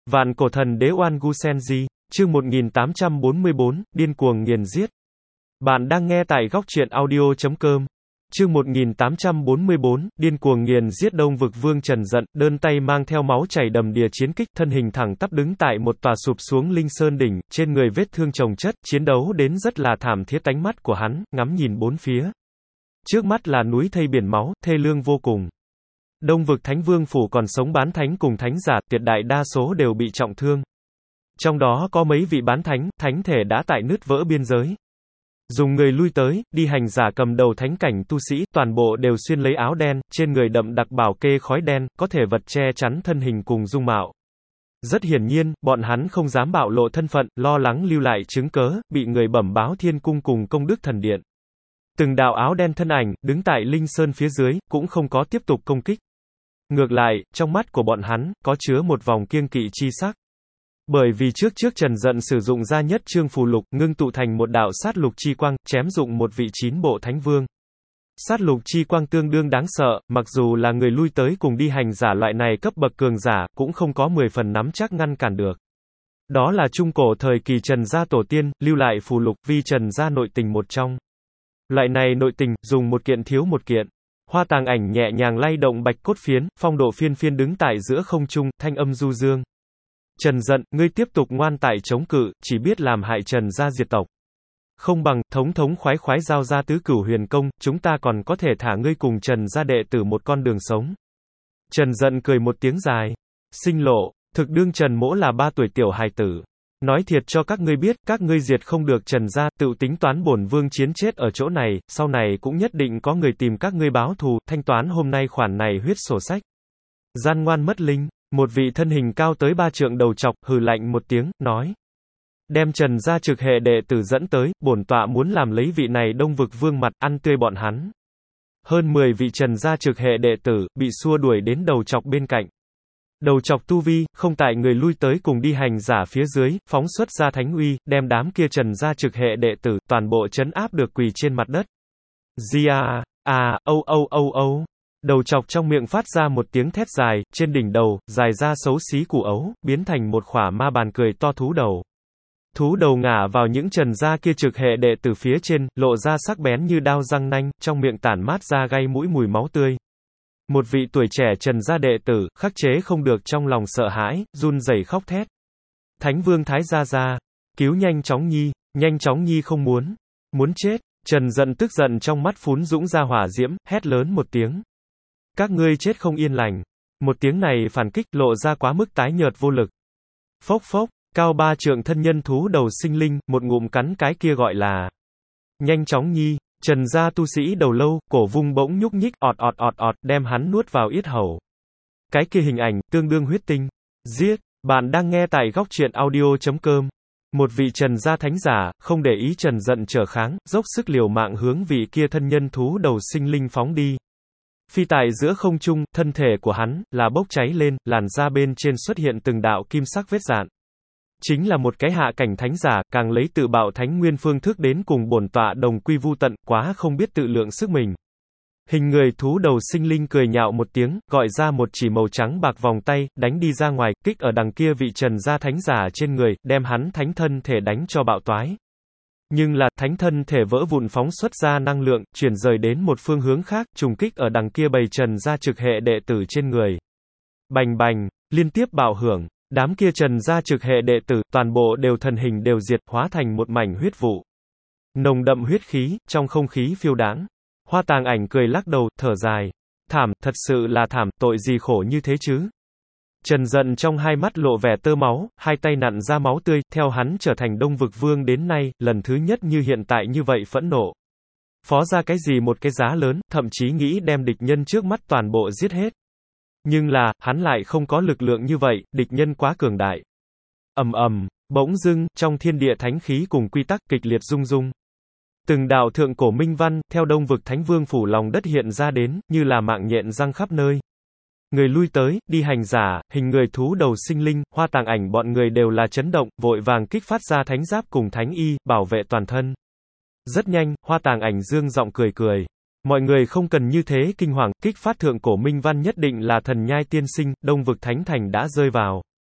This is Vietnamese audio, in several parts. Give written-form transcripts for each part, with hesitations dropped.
Vạn cổ thần đế Oan Gu Senji, chương 1844, điên cuồng nghiền giết. Bạn đang nghe tại góc truyện audio.com. Chương 1844, điên cuồng nghiền giết. Đông Vực Vương Trần Dận, đơn tay mang theo máu chảy đầm đìa chiến kích, thân hình thẳng tắp đứng tại một tòa sụp xuống linh sơn đỉnh, trên người vết thương chồng chất, chiến đấu đến rất là thảm thiết. Ánh mắt của hắn ngắm nhìn bốn phía. Trước mắt là núi thây biển máu, thê lương vô cùng. Đông Vực Thánh Vương phủ còn sống bán thánh cùng thánh giả, tuyệt đại đa số đều bị trọng thương. Trong đó có mấy vị bán thánh, thánh thể đã tại nứt vỡ biên giới. Dùng người lui tới, đi hành giả cầm đầu thánh cảnh tu sĩ, toàn bộ đều xuyên lấy áo đen, trên người đậm đặc bảo kê khói đen, có thể vật che chắn thân hình cùng dung mạo. Rất hiển nhiên, bọn hắn không dám bạo lộ thân phận, lo lắng lưu lại chứng cớ, bị người bẩm báo thiên cung cùng công đức thần điện. Từng đạo áo đen thân ảnh, đứng tại linh sơn phía dưới, cũng không có tiếp tục công kích. Ngược lại, trong mắt của bọn hắn, có chứa một vòng kiêng kỵ chi sắc. Bởi vì trước Trần Dận sử dụng ra nhất chương phù lục, ngưng tụ thành một đạo sát lục chi quang, chém dụng một vị 9 bộ thánh vương. Sát lục chi quang tương đương đáng sợ, mặc dù là người lui tới cùng đi hành giả loại này cấp bậc cường giả, cũng không có 10 phần nắm chắc ngăn cản được. Đó là trung cổ thời kỳ Trần gia tổ tiên, lưu lại phù lục, vi Trần gia nội tình một trong. Loại này nội tình, dùng một kiện thiếu một kiện. Hoa Tàng Ảnh nhẹ nhàng lay động bạch cốt phiến, phong độ phiên phiên đứng tại giữa không trung, thanh âm du dương. Trần Dận, ngươi tiếp tục ngoan tại chống cự, chỉ biết làm hại Trần gia diệt tộc. Không bằng, thống khoái giao ra tứ cửu huyền công, chúng ta còn có thể thả ngươi cùng Trần gia đệ tử một con đường sống. Trần Dận cười một tiếng dài. Sinh lộ, thực đương Trần mỗ là 3 tuổi tiểu hài tử. Nói thiệt cho các ngươi biết, các ngươi diệt không được Trần gia, tự tính toán bổn vương chiến chết ở chỗ này, sau này cũng nhất định có người tìm các ngươi báo thù, thanh toán hôm nay khoản này huyết sổ sách. Gian ngoan mất linh, một vị thân hình cao tới 3 trượng đầu trọc, hừ lạnh một tiếng, nói. Đem Trần gia trực hệ đệ tử dẫn tới, bổn tọa muốn làm lấy vị này Đông Vực Vương mặt, ăn tươi bọn hắn. Hơn 10 vị Trần gia trực hệ đệ tử, bị xua đuổi đến đầu trọc bên cạnh. Đầu trọc tu vi, không tại người lui tới cùng đi hành giả phía dưới, phóng xuất ra thánh uy, đem đám kia Trần gia trực hệ đệ tử, toàn bộ trấn áp được quỳ trên mặt đất. Âu. Đầu trọc trong miệng phát ra một tiếng thét dài, trên đỉnh đầu, dài ra xấu xí củ ấu, biến thành một khỏa ma bàn cười to thú đầu. Thú đầu ngả vào những Trần gia kia trực hệ đệ tử phía trên, lộ ra sắc bén như đao răng nanh, trong miệng tản mát ra gây mũi mùi máu tươi. Một vị tuổi trẻ Trần gia đệ tử, khắc chế không được trong lòng sợ hãi, run rẩy khóc thét. Thánh Vương Thái gia, cứu nhanh chóng nhi không muốn chết. Trần Dận tức giận trong mắt phún dũng ra hỏa diễm, hét lớn một tiếng. Các ngươi chết không yên lành. Một tiếng này phản kích, lộ ra quá mức tái nhợt vô lực. Phốc, cao 3 trượng thân nhân thú đầu sinh linh, một ngụm cắn cái kia gọi là nhanh chóng nhi. Trần gia tu sĩ đầu lâu, cổ vung bỗng nhúc nhích, ọt, đem hắn nuốt vào yết hầu. Cái kia hình ảnh, tương đương huyết tinh. Giết, bạn đang nghe tại góc truyện audio.com. Một vị Trần gia thánh giả, không để ý Trần Dận trở kháng, dốc sức liều mạng hướng vị kia thân nhân thú đầu sinh linh phóng đi. Phi tại giữa không trung, thân thể của hắn, là bốc cháy lên, làn da bên trên xuất hiện từng đạo kim sắc vết rạn. Chính là một cái hạ cảnh thánh giả, càng lấy tự bạo thánh nguyên phương thức đến cùng bổn tọa đồng quy vu tận, quá không biết tự lượng sức mình. Hình người thú đầu sinh linh cười nhạo một tiếng, gọi ra một chỉ màu trắng bạc vòng tay, đánh đi ra ngoài, kích ở đằng kia vị Trần gia thánh giả trên người, đem hắn thánh thân thể đánh cho bạo toái. Nhưng là, thánh thân thể vỡ vụn phóng xuất ra năng lượng, chuyển rời đến một phương hướng khác, trùng kích ở đằng kia bầy Trần gia trực hệ đệ tử trên người. Bành, liên tiếp bạo hưởng. Đám kia Trần gia trực hệ đệ tử, toàn bộ đều thần hình đều diệt, hóa thành một mảnh huyết vụ. Nồng đậm huyết khí, trong không khí phiêu đãng. Hoa Tàng Ảnh cười lắc đầu, thở dài. Thảm, thật sự là thảm, tội gì khổ như thế chứ? Trần Dận trong hai mắt lộ vẻ tơ máu, hai tay nặn ra máu tươi, theo hắn trở thành Đông Vực Vương đến nay, lần thứ nhất như hiện tại như vậy phẫn nộ. Phó ra cái gì một cái giá lớn, thậm chí nghĩ đem địch nhân trước mắt toàn bộ giết hết. Nhưng là, hắn lại không có lực lượng như vậy, địch nhân quá cường đại. Bỗng dưng, trong thiên địa thánh khí cùng quy tắc kịch liệt rung rung. Từng đạo thượng cổ minh văn, theo Đông Vực Thánh Vương phủ lòng đất hiện ra đến, như là mạng nhện răng khắp nơi. Người lui tới, đi hành giả, hình người thú đầu sinh linh, Hoa Tàng Ảnh bọn người đều là chấn động, vội vàng kích phát ra thánh giáp cùng thánh y, bảo vệ toàn thân. Rất nhanh, Hoa Tàng Ảnh dương giọng cười. Mọi người không cần như thế kinh hoàng, kích phát thượng cổ minh văn nhất định là thần nhai tiên sinh, Đông Vực Thánh Thành đã rơi vào.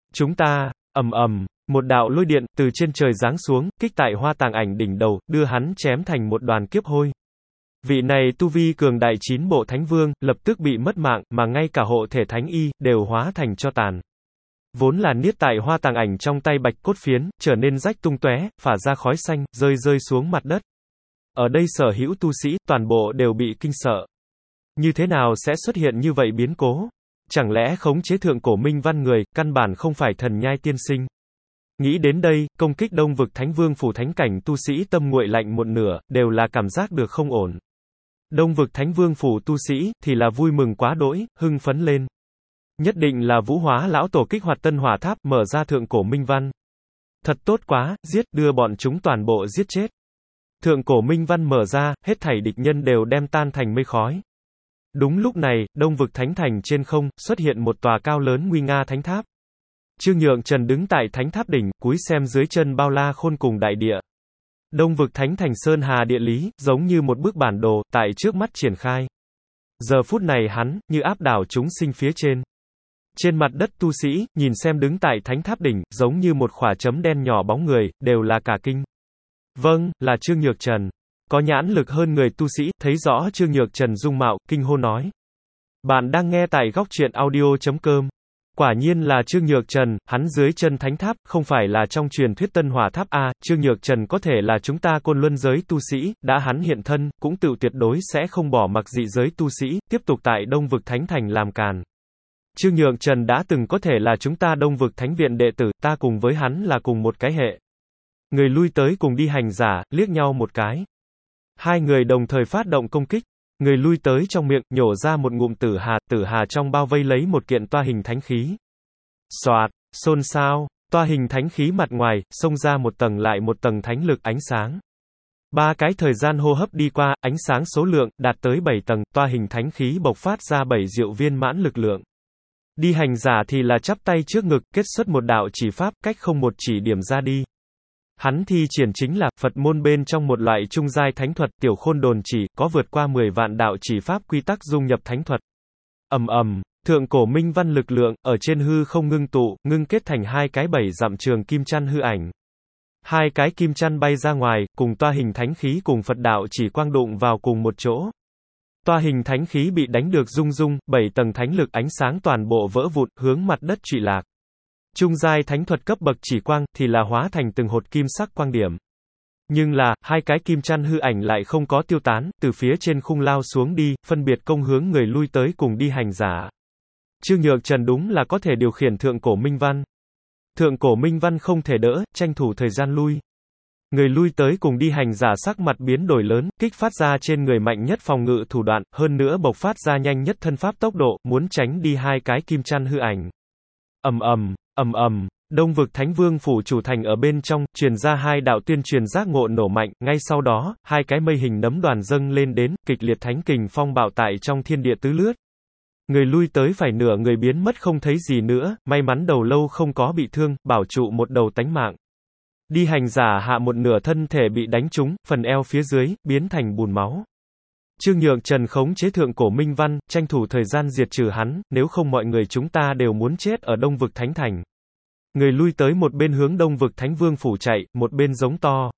Chúng ta, ầm ầm, một đạo lôi điện từ trên trời giáng xuống, kích tại Hoa Tàng Ảnh đỉnh đầu, đưa hắn chém thành một đoàn kiếp hôi. Vị này tu vi cường đại 9 bộ thánh vương, lập tức bị mất mạng, mà ngay cả hộ thể thánh y, đều hóa thành tro tàn. Vốn là niết tại Hoa Tàng Ảnh trong tay bạch cốt phiến, trở nên rách tung tóe, phả ra khói xanh, rơi xuống mặt đất. Ở đây sở hữu tu sĩ, toàn bộ đều bị kinh sợ. Như thế nào sẽ xuất hiện như vậy biến cố? Chẳng lẽ khống chế thượng cổ minh văn người, căn bản không phải thần nhai tiên sinh? Nghĩ đến đây, công kích Đông vực Thánh Vương phủ thánh cảnh tu sĩ tâm nguội lạnh một nửa, đều là cảm giác được không ổn. Đông vực Thánh Vương phủ tu sĩ, thì là vui mừng quá đỗi, hưng phấn lên. Nhất định là Vũ Hóa lão tổ kích hoạt Tân Hỏa Tháp, mở ra thượng cổ minh văn. Thật tốt quá, giết, đưa bọn chúng toàn bộ giết chết. Thượng cổ minh văn mở ra, hết thảy địch nhân đều đem tan thành mây khói. Đúng lúc này, Đông vực Thánh Thành trên không, xuất hiện một tòa cao lớn nguy nga thánh tháp. Trương Nhượng Trần đứng tại thánh tháp đỉnh, cúi xem dưới chân bao la khôn cùng đại địa. Đông vực Thánh Thành sơn hà địa lý, giống như một bức bản đồ, tại trước mắt triển khai. Giờ phút này hắn, như áp đảo chúng sinh phía trên. Trên mặt đất tu sĩ, nhìn xem đứng tại thánh tháp đỉnh, giống như một khỏa chấm đen nhỏ bóng người, đều là cả kinh. Vâng, là Trương Nhược Trần. Có nhãn lực hơn người tu sĩ, thấy rõ Trương Nhược Trần dung mạo, kinh hô nói. Bạn đang nghe tại góc truyện audio.com. Quả nhiên là Trương Nhược Trần, hắn dưới chân thánh tháp, không phải là trong truyền thuyết Tân Hỏa Tháp A, Trương Nhược Trần có thể là chúng ta Côn Luân giới tu sĩ, đã hắn hiện thân, cũng tự tuyệt đối sẽ không bỏ mặc dị giới tu sĩ, tiếp tục tại Đông vực Thánh Thành làm càn. Trương Nhược Trần đã từng có thể là chúng ta Đông vực Thánh Viện đệ tử, ta cùng với hắn là cùng một cái hệ. Người lui tới cùng đi hành giả, liếc nhau một cái. Hai người đồng thời phát động công kích. Người lui tới trong miệng, nhổ ra một ngụm tử hà trong bao vây lấy một kiện toa hình thánh khí. Xoạt, xôn xao, toa hình thánh khí mặt ngoài, xông ra một tầng lại một tầng thánh lực ánh sáng. Ba cái thời gian hô hấp đi qua, ánh sáng số lượng, đạt tới 7 tầng, toa hình thánh khí bộc phát ra 7 diệu viên mãn lực lượng. Đi hành giả thì là chắp tay trước ngực, kết xuất một đạo chỉ pháp, cách không một chỉ điểm ra đi. Hắn thi triển chính là, Phật môn bên trong một loại trung giai thánh thuật, tiểu khôn đồn chỉ, có vượt qua 10 vạn đạo chỉ pháp quy tắc dung nhập thánh thuật. Ầm ầm, thượng cổ minh văn lực lượng, ở trên hư không ngưng tụ, ngưng kết thành hai cái 7 dặm trường kim chăn hư ảnh. Hai cái kim chăn bay ra ngoài, cùng toa hình thánh khí cùng Phật đạo chỉ quang đụng vào cùng một chỗ. Toa hình thánh khí bị đánh được rung rung, 7 tầng thánh lực ánh sáng toàn bộ vỡ vụn, hướng mặt đất trụy lạc. Trung giai thánh thuật cấp bậc chỉ quang, thì là hóa thành từng hột kim sắc quang điểm. Nhưng là, hai cái kim chăn hư ảnh lại không có tiêu tán, từ phía trên khung lao xuống đi, phân biệt công hướng người lui tới cùng đi hành giả. Trương Nhược Trần đúng là có thể điều khiển thượng cổ minh văn. Thượng cổ minh văn không thể đỡ, tranh thủ thời gian lui. Người lui tới cùng đi hành giả sắc mặt biến đổi lớn, kích phát ra trên người mạnh nhất phòng ngự thủ đoạn, hơn nữa bộc phát ra nhanh nhất thân pháp tốc độ, muốn tránh đi hai cái kim chăn hư ảnh. Ầm ầm, ầm ầm, Đông vực Thánh Vương phủ chủ thành ở bên trong, truyền ra hai đạo tuyên truyền giác ngộ nổ mạnh, ngay sau đó, hai cái mây hình nấm đoàn dâng lên đến, kịch liệt thánh kình phong bạo tại trong thiên địa tứ lướt. Người lui tới phải nửa người biến mất không thấy gì nữa, may mắn đầu lâu không có bị thương, bảo trụ một đầu tánh mạng. Đi hành giả hạ một nửa thân thể bị đánh trúng, phần eo phía dưới, biến thành bùn máu. Trương Nhượng Trần khống chế thượng cổ minh văn, tranh thủ thời gian diệt trừ hắn, nếu không mọi người chúng ta đều muốn chết ở Đông vực Thánh Thành. Người lui tới một bên hướng Đông vực Thánh Vương phủ chạy, một bên giống to.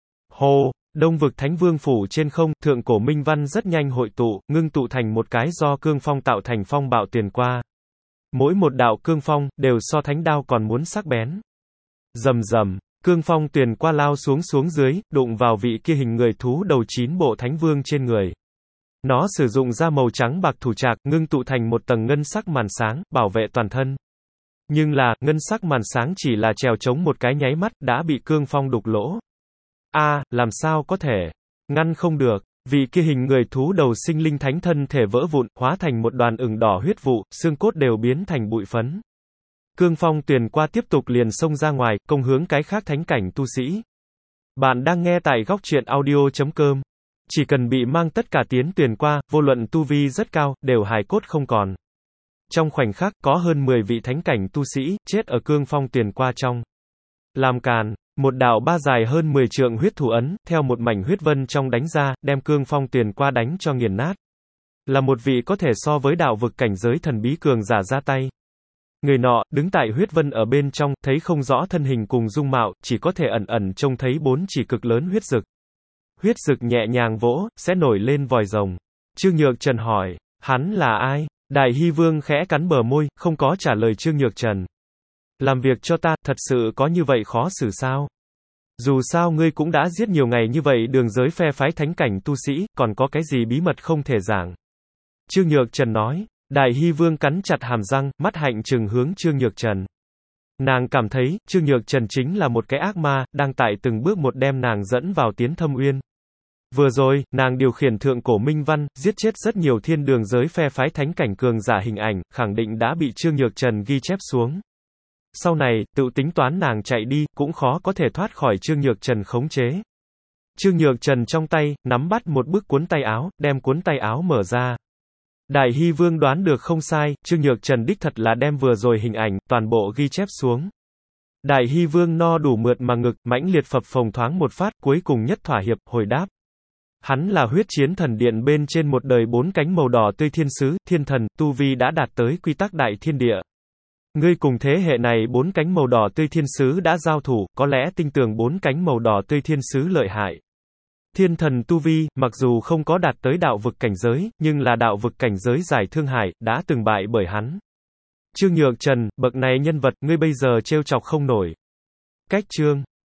Hô, Đông vực Thánh Vương phủ trên không, thượng cổ minh văn rất nhanh hội tụ, ngưng tụ thành một cái do cương phong tạo thành phong bạo tiền qua. Mỗi một đạo cương phong, đều so thánh đao còn muốn sắc bén. Rầm rầm, cương phong tiền qua lao xuống dưới, đụng vào vị kia hình người thú đầu 9 bộ Thánh Vương trên người. Nó sử dụng ra màu trắng bạc thủ trạc, ngưng tụ thành một tầng ngân sắc màn sáng, bảo vệ toàn thân. Nhưng là, ngân sắc màn sáng chỉ là trèo chống một cái nháy mắt, đã bị cương phong đục lỗ. Làm sao có thể? Ngăn không được. Vì kia hình người thú đầu sinh linh thánh thân thể vỡ vụn, hóa thành một đoàn ửng đỏ huyết vụ, xương cốt đều biến thành bụi phấn. Cương phong tuyền qua tiếp tục liền xông ra ngoài, công hướng cái khác thánh cảnh tu sĩ. Bạn đang nghe tại góc truyện audio.com. Chỉ cần bị mang tất cả tiến tuyền qua, vô luận tu vi rất cao, đều hài cốt không còn. Trong khoảnh khắc, có hơn 10 vị thánh cảnh tu sĩ, chết ở cương phong tuyền qua trong. Làm càn, một đạo ba dài hơn 10 trượng huyết thủ ấn, theo một mảnh huyết vân trong đánh ra, đem cương phong tuyền qua đánh cho nghiền nát. Là một vị có thể so với đạo vực cảnh giới thần bí cường giả ra tay. Người nọ, đứng tại huyết vân ở bên trong, thấy không rõ thân hình cùng dung mạo, chỉ có thể ẩn ẩn trông thấy 4 chỉ cực lớn huyết dực. Huyết dực nhẹ nhàng vỗ, sẽ nổi lên vòi rồng. Trương Nhược Trần hỏi, hắn là ai? Đại Hy Vương khẽ cắn bờ môi, không có trả lời Trương Nhược Trần. Làm việc cho ta, thật sự có như vậy khó xử sao? Dù sao ngươi cũng đã giết nhiều ngày như vậy đường giới phe phái thánh cảnh tu sĩ, còn có cái gì bí mật không thể giảng? Trương Nhược Trần nói. Đại Hy Vương cắn chặt hàm răng, mắt hạnh trừng hướng Trương Nhược Trần. Nàng cảm thấy, Trương Nhược Trần chính là một cái ác ma, đang tại từng bước một đem nàng dẫn vào tiến thâm uyên. Vừa rồi, nàng điều khiển thượng cổ minh văn, giết chết rất nhiều thiên đường giới phe phái thánh cảnh cường giả hình ảnh, khẳng định đã bị Trương Nhược Trần ghi chép xuống. Sau này, tự tính toán nàng chạy đi, cũng khó có thể thoát khỏi Trương Nhược Trần khống chế. Trương Nhược Trần trong tay, nắm bắt một bức cuốn tay áo, đem cuốn tay áo mở ra. Đại Hy Vương đoán được không sai, Trương Nhược Trần đích thật là đem vừa rồi hình ảnh, toàn bộ ghi chép xuống. Đại Hy Vương no đủ mượt mà ngực, mãnh liệt phập phồng thoáng một phát, cuối cùng nhất thỏa hiệp, hồi đáp. Hắn là huyết chiến thần điện bên trên một đời 4 cánh màu đỏ tươi thiên sứ, thiên thần, tu vi đã đạt tới quy tắc đại thiên địa. Ngươi cùng thế hệ này 4 cánh màu đỏ tươi thiên sứ đã giao thủ, có lẽ tin tưởng 4 cánh màu đỏ tươi thiên sứ lợi hại. Thiên thần tu vi, mặc dù không có đạt tới đạo vực cảnh giới, nhưng là đạo vực cảnh giới giải thương hải, đã từng bại bởi hắn. Trương Nhược Trần, bậc này nhân vật, ngươi bây giờ trêu chọc không nổi. Cách chương